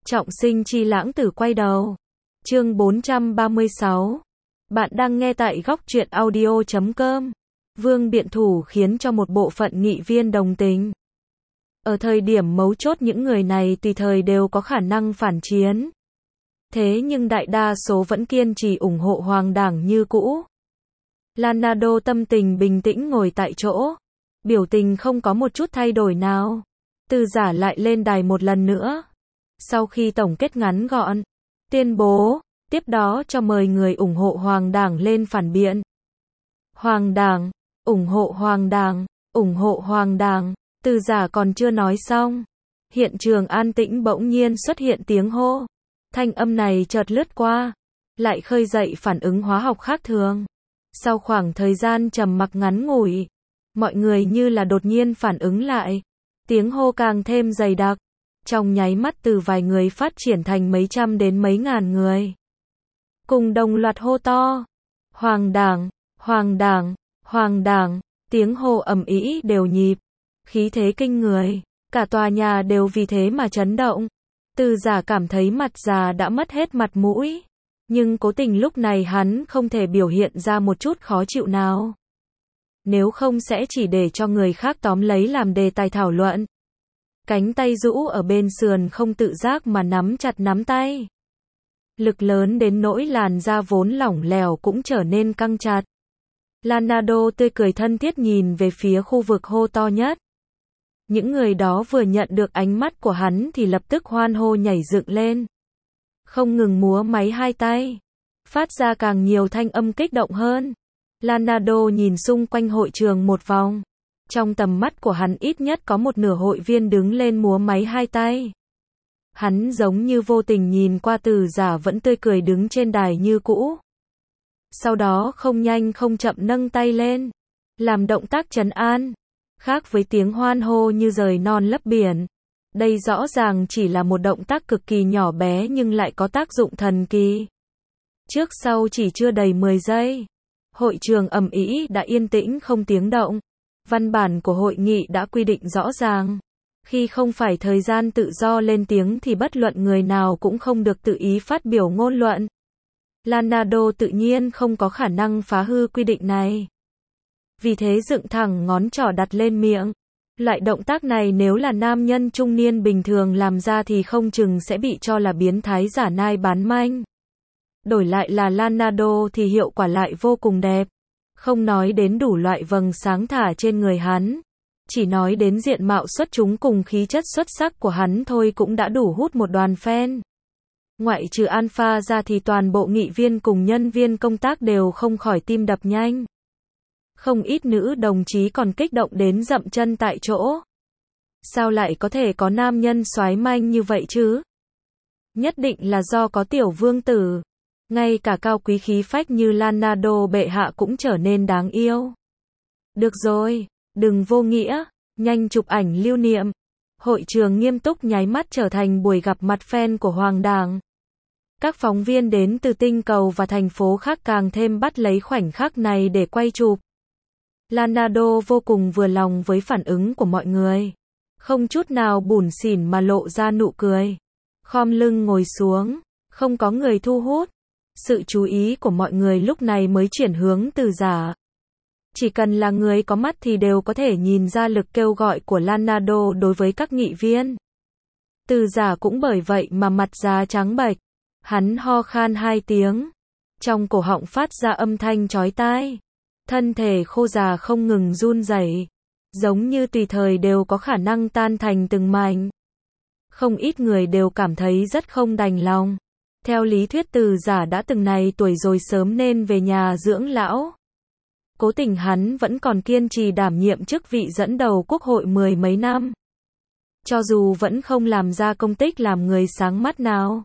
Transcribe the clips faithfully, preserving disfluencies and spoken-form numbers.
Trọng sinh chi lãng tử quay đầu. Chương bốn trăm ba mươi sáu. Bạn đang nghe tại góc truyện audio chấm com. Vương biện thủ khiến cho một bộ phận nghị viên đồng tình. Ở thời điểm mấu chốt những người này tùy thời đều có khả năng phản chiến. Thế nhưng đại đa số vẫn kiên trì ủng hộ hoàng đảng như cũ. Leonardo tâm tình bình tĩnh ngồi tại chỗ. Biểu tình không có một chút thay đổi nào. Từ giả lại lên đài một lần nữa. Sau khi tổng kết ngắn gọn, tuyên bố, tiếp đó cho mời người ủng hộ hoàng đảng lên phản biện. Hoàng đảng, ủng hộ hoàng đảng, ủng hộ hoàng đảng, từ giả còn chưa nói xong. Hiện trường an tĩnh bỗng nhiên xuất hiện tiếng hô. Thanh âm này chợt lướt qua, lại khơi dậy phản ứng hóa học khác thường. Sau khoảng thời gian trầm mặc ngắn ngủi, mọi người như là đột nhiên phản ứng lại. Tiếng hô càng thêm dày đặc. Trong nháy mắt từ vài người phát triển thành mấy trăm đến mấy ngàn người. Cùng đồng loạt hô to. Hoàng đảng, hoàng đảng, hoàng đảng, tiếng hô ầm ĩ đều nhịp. Khí thế kinh người, cả tòa nhà đều vì thế mà chấn động. Từ giả cảm thấy mặt già đã mất hết mặt mũi. Nhưng cố tình lúc này hắn không thể biểu hiện ra một chút khó chịu nào. Nếu không sẽ chỉ để cho người khác tóm lấy làm đề tài thảo luận. Cánh tay rũ ở bên sườn không tự giác mà nắm chặt nắm tay. Lực lớn đến nỗi làn da vốn lỏng lẻo cũng trở nên căng chặt. Leonardo tươi cười thân thiết nhìn về phía khu vực hô to nhất. Những người đó vừa nhận được ánh mắt của hắn thì lập tức hoan hô nhảy dựng lên. Không ngừng múa máy hai tay. Phát ra càng nhiều thanh âm kích động hơn. Leonardo nhìn xung quanh hội trường một vòng. Trong tầm mắt của hắn ít nhất có một nửa hội viên đứng lên múa máy hai tay. Hắn giống như vô tình nhìn qua từ giả vẫn tươi cười đứng trên đài như cũ. Sau đó không nhanh không chậm nâng tay lên. Làm động tác trấn an. Khác với tiếng hoan hô như rời non lấp biển. Đây rõ ràng chỉ là một động tác cực kỳ nhỏ bé nhưng lại có tác dụng thần kỳ. Trước sau chỉ chưa đầy mười giây. Hội trường ầm ĩ đã yên tĩnh không tiếng động. Văn bản của hội nghị đã quy định rõ ràng. Khi không phải thời gian tự do lên tiếng thì bất luận người nào cũng không được tự ý phát biểu ngôn luận. Leonardo tự nhiên không có khả năng phá hư quy định này. Vì thế dựng thẳng ngón trỏ đặt lên miệng. Loại động tác này nếu là nam nhân trung niên bình thường làm ra thì không chừng sẽ bị cho là biến thái giả nai bán manh. Đổi lại là Leonardo thì hiệu quả lại vô cùng đẹp. Không nói đến đủ loại vầng sáng thả trên người hắn. Chỉ nói đến diện mạo xuất chúng cùng khí chất xuất sắc của hắn thôi cũng đã đủ hút một đoàn fan. Ngoại trừ Alpha ra thì toàn bộ nghị viên cùng nhân viên công tác đều không khỏi tim đập nhanh. Không ít nữ đồng chí còn kích động đến dậm chân tại chỗ. Sao lại có thể có nam nhân soái manh như vậy chứ? Nhất định là do có tiểu vương tử. Ngay cả cao quý khí phách như Leonardo bệ hạ cũng trở nên đáng yêu. Được rồi, đừng vô nghĩa, nhanh chụp ảnh lưu niệm. Hội trường nghiêm túc nháy mắt trở thành buổi gặp mặt fan của hoàng đảng. Các phóng viên đến từ tinh cầu và thành phố khác càng thêm bắt lấy khoảnh khắc này để quay chụp. Leonardo vô cùng vừa lòng với phản ứng của mọi người. Không chút nào bủn xỉn mà lộ ra nụ cười. Khom lưng ngồi xuống, không có người thu hút. Sự chú ý của mọi người lúc này mới chuyển hướng từ giả. Chỉ cần là người có mắt thì đều có thể nhìn ra lực kêu gọi của Leonardo đối với các nghị viên. Từ giả cũng bởi vậy mà mặt già trắng bệch. Hắn ho khan hai tiếng. Trong cổ họng phát ra âm thanh chói tai. Thân thể khô già không ngừng run rẩy, giống như tùy thời đều có khả năng tan thành từng mảnh. Không ít người đều cảm thấy rất không đành lòng. Theo lý thuyết từ giả đã từng này tuổi rồi sớm nên về nhà dưỡng lão. Cố tình hắn vẫn còn kiên trì đảm nhiệm chức vị dẫn đầu quốc hội mười mấy năm. Cho dù vẫn không làm ra công tích làm người sáng mắt nào.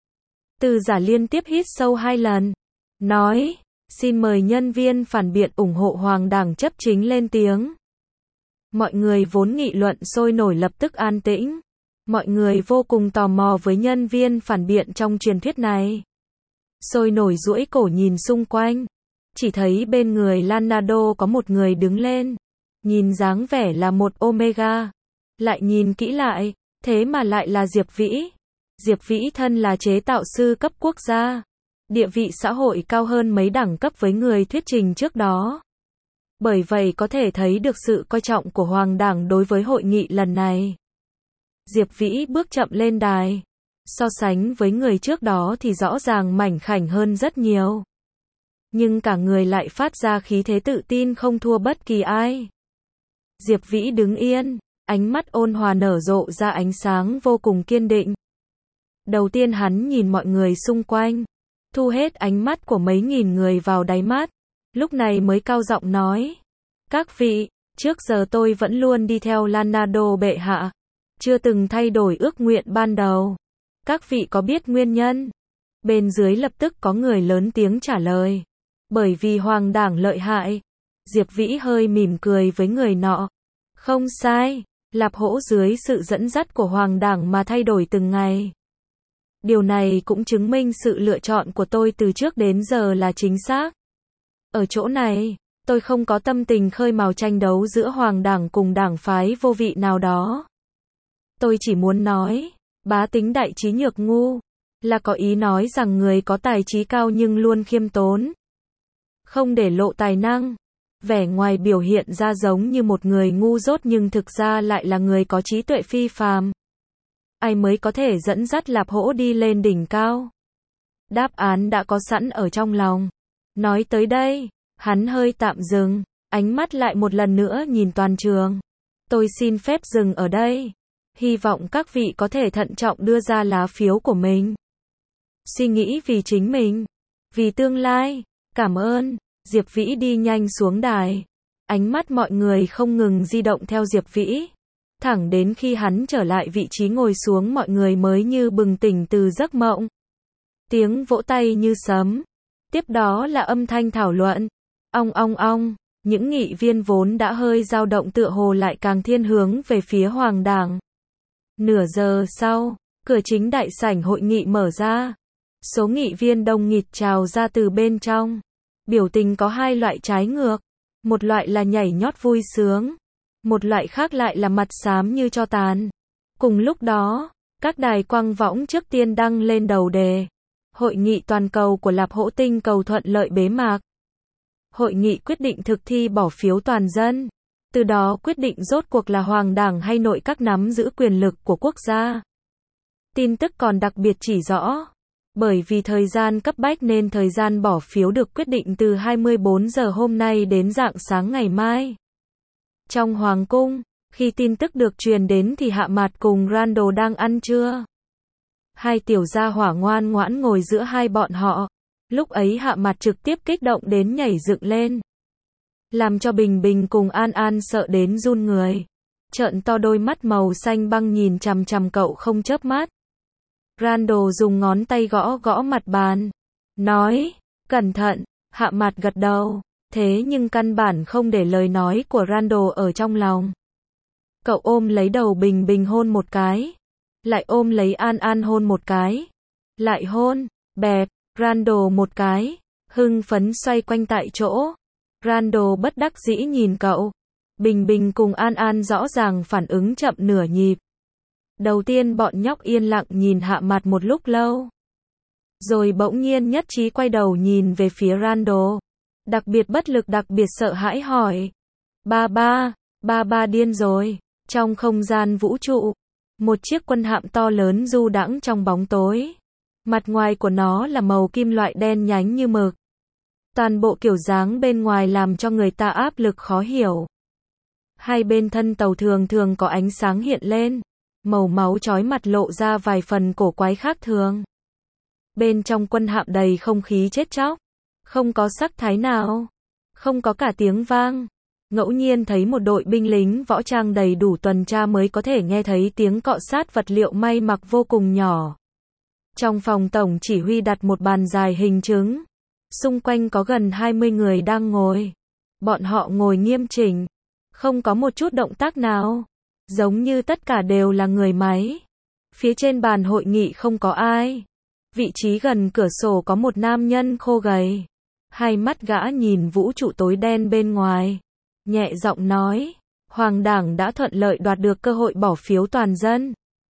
Từ giả liên tiếp hít sâu hai lần. Nói, xin mời nhân viên phản biện ủng hộ hoàng đảng chấp chính lên tiếng. Mọi người vốn nghị luận sôi nổi lập tức an tĩnh. Mọi người vô cùng tò mò với nhân viên phản biện trong truyền thuyết này. Sôi nổi duỗi cổ nhìn xung quanh. Chỉ thấy bên người Leonardo có một người đứng lên. Nhìn dáng vẻ là một Omega. Lại nhìn kỹ lại, thế mà lại là Diệp Vĩ. Diệp Vĩ thân là chế tạo sư cấp quốc gia, địa vị xã hội cao hơn mấy đẳng cấp với người thuyết trình trước đó. Bởi vậy có thể thấy được sự coi trọng của Hoàng đảng đối với hội nghị lần này. Diệp Vĩ bước chậm lên đài. So sánh với người trước đó thì rõ ràng mảnh khảnh hơn rất nhiều. Nhưng cả người lại phát ra khí thế tự tin không thua bất kỳ ai. Diệp Vĩ đứng yên, ánh mắt ôn hòa nở rộ ra ánh sáng vô cùng kiên định. Đầu tiên hắn nhìn mọi người xung quanh, thu hết ánh mắt của mấy nghìn người vào đáy mắt, lúc này mới cao giọng nói: "Các vị, trước giờ tôi vẫn luôn đi theo Leonardo bệ hạ, chưa từng thay đổi ước nguyện ban đầu. Các vị có biết nguyên nhân?" Bên dưới lập tức có người lớn tiếng trả lời: "Bởi vì Hoàng đảng lợi hại." Diệp Vĩ hơi mỉm cười với người nọ: "Không sai, Lạp Hỗ dưới sự dẫn dắt của Hoàng đảng mà thay đổi từng ngày. Điều này cũng chứng minh sự lựa chọn của tôi từ trước đến giờ là chính xác. Ở chỗ này, tôi không có tâm tình khơi mào tranh đấu giữa Hoàng đảng cùng đảng phái vô vị nào đó. Tôi chỉ muốn nói, bá tính đại trí nhược ngu, là có ý nói rằng người có tài trí cao nhưng luôn khiêm tốn, không để lộ tài năng. Vẻ ngoài biểu hiện ra giống như một người ngu dốt nhưng thực ra lại là người có trí tuệ phi phàm. Ai mới có thể dẫn dắt Lạp Hỗ đi lên đỉnh cao?" Đáp án đã có sẵn ở trong lòng. Nói tới đây, hắn hơi tạm dừng, ánh mắt lại một lần nữa nhìn toàn trường. "Tôi xin phép dừng ở đây. Hy vọng các vị có thể thận trọng đưa ra lá phiếu của mình. Suy nghĩ vì chính mình, vì tương lai. Cảm ơn." Diệp Vĩ đi nhanh xuống đài. Ánh mắt mọi người không ngừng di động theo Diệp Vĩ. Thẳng đến khi hắn trở lại vị trí ngồi xuống mọi người mới như bừng tỉnh từ giấc mộng. Tiếng vỗ tay như sấm. Tiếp đó là âm thanh thảo luận. Ong ong ong, những nghị viên vốn đã hơi dao động tựa hồ lại càng thiên hướng về phía Hoàng đảng. Nửa giờ sau, cửa chính đại sảnh hội nghị mở ra. Số nghị viên đông nghịt trào ra từ bên trong. Biểu tình có hai loại trái ngược. Một loại là nhảy nhót vui sướng. Một loại khác lại là mặt xám như tro tàn. Cùng lúc đó, các đài quang võng trước tiên đăng lên đầu đề: Hội nghị toàn cầu của Lạp Hỗ tinh cầu thuận lợi bế mạc. Hội nghị quyết định thực thi bỏ phiếu toàn dân. Từ đó quyết định rốt cuộc là Hoàng đảng hay nội các nắm giữ quyền lực của quốc gia. Tin tức còn đặc biệt chỉ rõ, bởi vì thời gian cấp bách nên thời gian bỏ phiếu được quyết định từ hai mươi bốn giờ hôm nay đến rạng sáng ngày mai. Trong Hoàng cung, khi tin tức được truyền đến thì Hạ Mạt cùng Randall đang ăn trưa. Hai tiểu gia hỏa ngoan ngoãn ngồi giữa hai bọn họ. Lúc ấy Hạ Mạt trực tiếp kích động đến nhảy dựng lên, làm cho Bình Bình cùng An An sợ đến run người. Trợn to đôi mắt màu xanh băng nhìn chằm chằm cậu không chớp mắt. Randall dùng ngón tay gõ gõ mặt bàn, nói: "Cẩn thận." Hạ Mạt gật đầu, thế nhưng căn bản không để lời nói của Randall ở trong lòng. Cậu ôm lấy đầu Bình Bình hôn một cái, lại ôm lấy An An hôn một cái, lại hôn, bẹp, Randall một cái, hưng phấn xoay quanh tại chỗ. Randall bất đắc dĩ nhìn cậu. Bình Bình cùng An An rõ ràng phản ứng chậm nửa nhịp. Đầu tiên bọn nhóc yên lặng nhìn Hạ Mạt một lúc lâu. Rồi bỗng nhiên nhất trí quay đầu nhìn về phía Randall. Đặc biệt bất lực đặc biệt sợ hãi hỏi: Ba ba, ba ba điên rồi. Trong không gian vũ trụ, một chiếc quân hạm to lớn du đãng trong bóng tối. Mặt ngoài của nó là màu kim loại đen nhánh như mực. Toàn bộ kiểu dáng bên ngoài làm cho người ta áp lực khó hiểu. Hai bên thân tàu thường thường có ánh sáng hiện lên, màu máu chói mặt lộ ra vài phần cổ quái khác thường. Bên trong quân hạm đầy không khí chết chóc, không có sắc thái nào, không có cả tiếng vang. Ngẫu nhiên thấy một đội binh lính võ trang đầy đủ tuần tra mới có thể nghe thấy tiếng cọ sát vật liệu may mặc vô cùng nhỏ. Trong phòng tổng chỉ huy đặt một bàn dài hình trứng. Xung quanh có gần hai mươi người đang ngồi. Bọn họ ngồi nghiêm chỉnh, không có một chút động tác nào, giống như tất cả đều là người máy. Phía trên bàn hội nghị không có ai. Vị trí gần cửa sổ có một nam nhân khô gầy. Hai mắt gã nhìn vũ trụ tối đen bên ngoài, nhẹ giọng nói: Hoàng đảng đã thuận lợi đoạt được cơ hội bỏ phiếu toàn dân.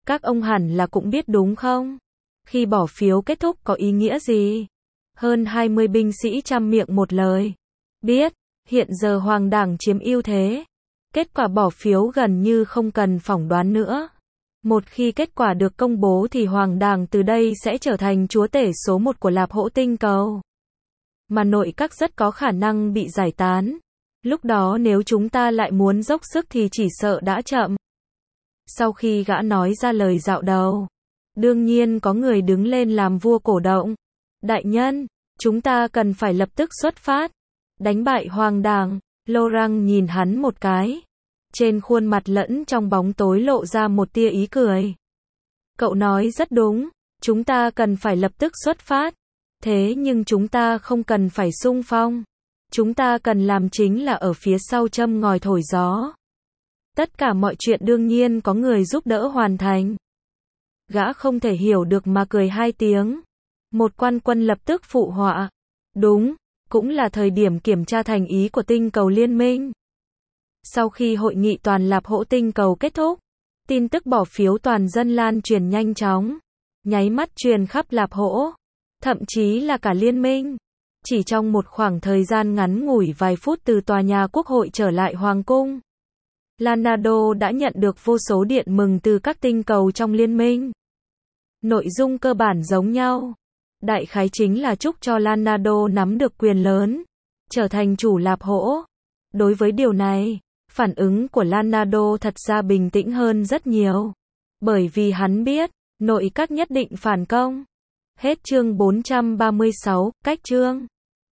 Các ông hẳn là cũng biết đúng không? Khi bỏ phiếu kết thúc có ý nghĩa gì? Hơn hai mươi binh sĩ trăm miệng một lời. Biết, hiện giờ Hoàng đảng chiếm ưu thế. Kết quả bỏ phiếu gần như không cần phỏng đoán nữa. Một khi kết quả được công bố thì Hoàng đảng từ đây sẽ trở thành chúa tể số một của Lạp Hỗ tinh cầu. Mà nội các rất có khả năng bị giải tán. Lúc đó nếu chúng ta lại muốn dốc sức thì chỉ sợ đã chậm. Sau khi gã nói ra lời dạo đầu, đương nhiên có người đứng lên làm vua cổ động. Đại nhân, chúng ta cần phải lập tức xuất phát. Đánh bại Hoàng đảng. Laurent nhìn hắn một cái. Trên khuôn mặt lẫn trong bóng tối lộ ra một tia ý cười. Cậu nói rất đúng. Chúng ta cần phải lập tức xuất phát. Thế nhưng chúng ta không cần phải xung phong. Chúng ta cần làm chính là ở phía sau châm ngòi thổi gió. Tất cả mọi chuyện đương nhiên có người giúp đỡ hoàn thành. Gã không thể hiểu được mà cười hai tiếng. Một quan quân lập tức phụ họa. Đúng, cũng là thời điểm kiểm tra thành ý của tinh cầu liên minh. Sau khi hội nghị toàn Lạp Hỗ tinh cầu kết thúc, tin tức bỏ phiếu toàn dân lan truyền nhanh chóng. Nháy mắt truyền khắp Lạp Hỗ. Thậm chí là cả liên minh. Chỉ trong một khoảng thời gian ngắn ngủi vài phút từ tòa nhà quốc hội trở lại Hoàng cung, Lanado đã nhận được vô số điện mừng từ các tinh cầu trong liên minh. Nội dung cơ bản giống nhau. Đại khái chính là chúc cho Lanado nắm được quyền lớn, trở thành chủ Lạp Hỗ. Đối với điều này, phản ứng của Lanado thật ra bình tĩnh hơn rất nhiều. Bởi vì hắn biết, nội các nhất định phản công. Hết chương bốn trăm ba mươi sáu, cách chương.